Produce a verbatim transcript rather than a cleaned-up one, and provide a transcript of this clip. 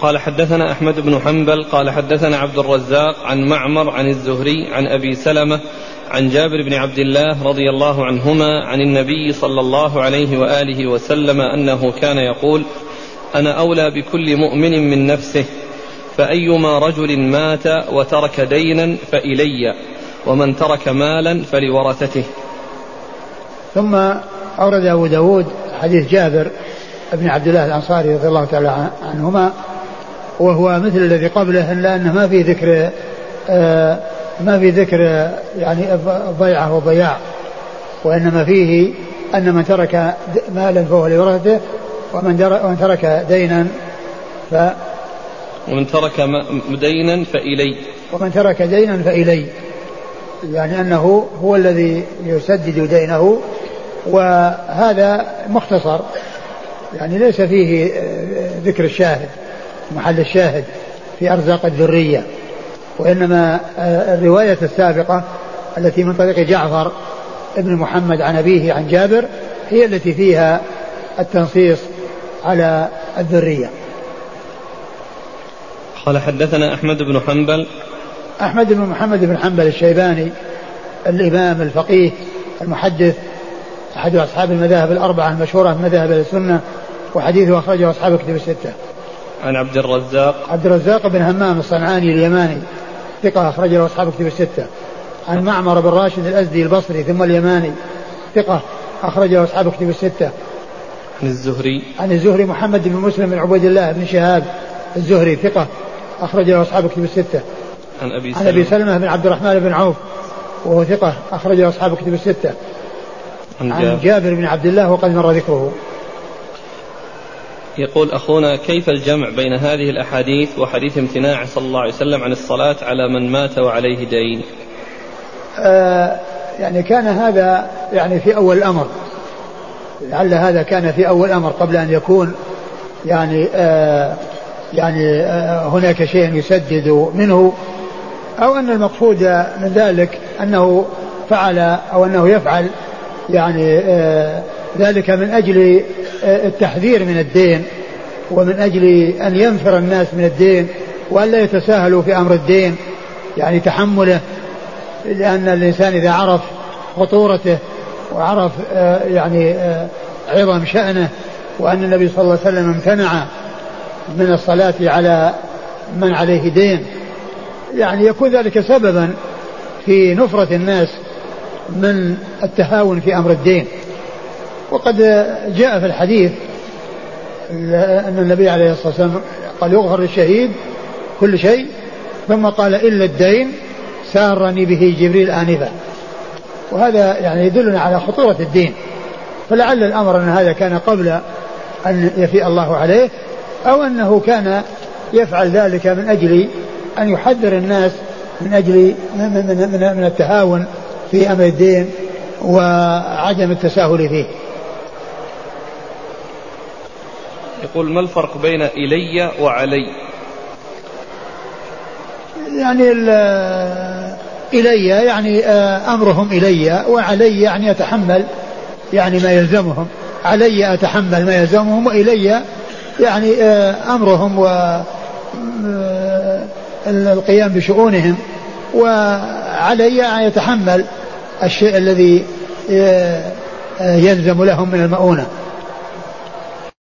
قال حدثنا أحمد بن حنبل قال حدثنا عبد الرزاق عن معمر عن الزهري عن أبي سلمة عن جابر بن عبد الله رضي الله عنهما عن النبي صلى الله عليه وآله وسلم أنه كان يقول: أنا أولى بكل مؤمن من نفسه، فأيما رجل مات وترك دينا فإلي، ومن ترك مالا فلورثته. ثم أورد أبو داود حديث جابر بن عبد الله الأنصاري رضي الله تعالى عنهما، وهو مثل الذي قبله لأنه ما في ذكر آه ما في ذكر يعني ضيعة وضياع، وإنما فيه أن من ترك مالا فهو لورثته، ومن ترك دينا ف ومن ترك دينا فإلي ومن ترك دينا فإلي يعني أنه هو الذي يسدد دينه. وهذا مختصر يعني ليس فيه ذكر الشاهد محل الشاهد في أرزاق الذرية، وإنما الرواية السابقة التي من طريق جعفر ابن محمد عن أبيه عن جابر هي التي فيها التنصيص على الذرية. قال حدثنا أحمد بن حنبل أحمد بن محمد بن حنبل الشيباني الإمام الفقيه المحدث أحد أصحاب المذاهب الأربعة المشهورة من مذاهب السنة، وحديثه أخرجه أصحاب كتب الستة. عن عبد الرزاق عبد الرزاق بن همام الصنعاني اليماني ثقة أخرجه أصحاب كتب الستة. عن معمر بن راشد الأزدي البصري ثم اليماني ثقة أخرجه أصحاب كتب الستة. عن الزهري عن الزهري محمد بن مسلم بن عبيد الله بن شهاب الزهري ثقة أخرجه أصحاب كتب الستة. عن أبي عن أبي سلمة بن عبد الرحمن بن عوف وهو ثقة أخرجه أصحاب كتب الستة. عن, عن جابر بن عبد الله وقد مر ذكره. يقول أخونا: كيف الجمع بين هذه الأحاديث وحديث امتناع صلى الله عليه وسلم عن الصلاة على من مات وعليه دين؟ آه يعني كان هذا يعني في أول الأمر، لعل هذا كان في أول الأمر قبل أن يكون يعني آه يعني آه هناك شيء يسدد منه، أو أن المقصود من ذلك أنه فعل أو أنه يفعل يعني آه ذلك من أجل آه التحذير من الدين، ومن أجل أن ينفر الناس من الدين وأن لا يتساهلوا في أمر الدين يعني تحمله، لأن الإنسان إذا عرف خطورته وعرف آه يعني آه عظم شأنه، وأن النبي صلى الله عليه وسلم امتنع من الصلاة على من عليه دين، يعني يكون ذلك سببا في نفرة الناس من التهاون في أمر الدين. وقد جاء في الحديث أن النبي عليه الصلاة والسلام قال: يغفر للشهيد كل شيء، ثم قال: إلا الدين سارني به جبريل آنفا. وهذا يعني يدلنا على خطورة الدين، فلعل الأمر أن هذا كان قبل أن يفيء الله عليه، أو أنه كان يفعل ذلك من أجل أن يحذر الناس من أجل من, من, من, من التهاون في أمر الدين وعدم التساهل فيه. يقول: ما الفرق بين إلي وعلي؟ يعني إلي يعني أمرهم إلي، وعلي يعني يتحمل يعني ما يلزمهم. علي أتحمل ما يلزمهم، وإلي يعني أمرهم والقيام بشؤونهم، وعلي يتحمل الشيء الذي يلزم لهم من المؤونة.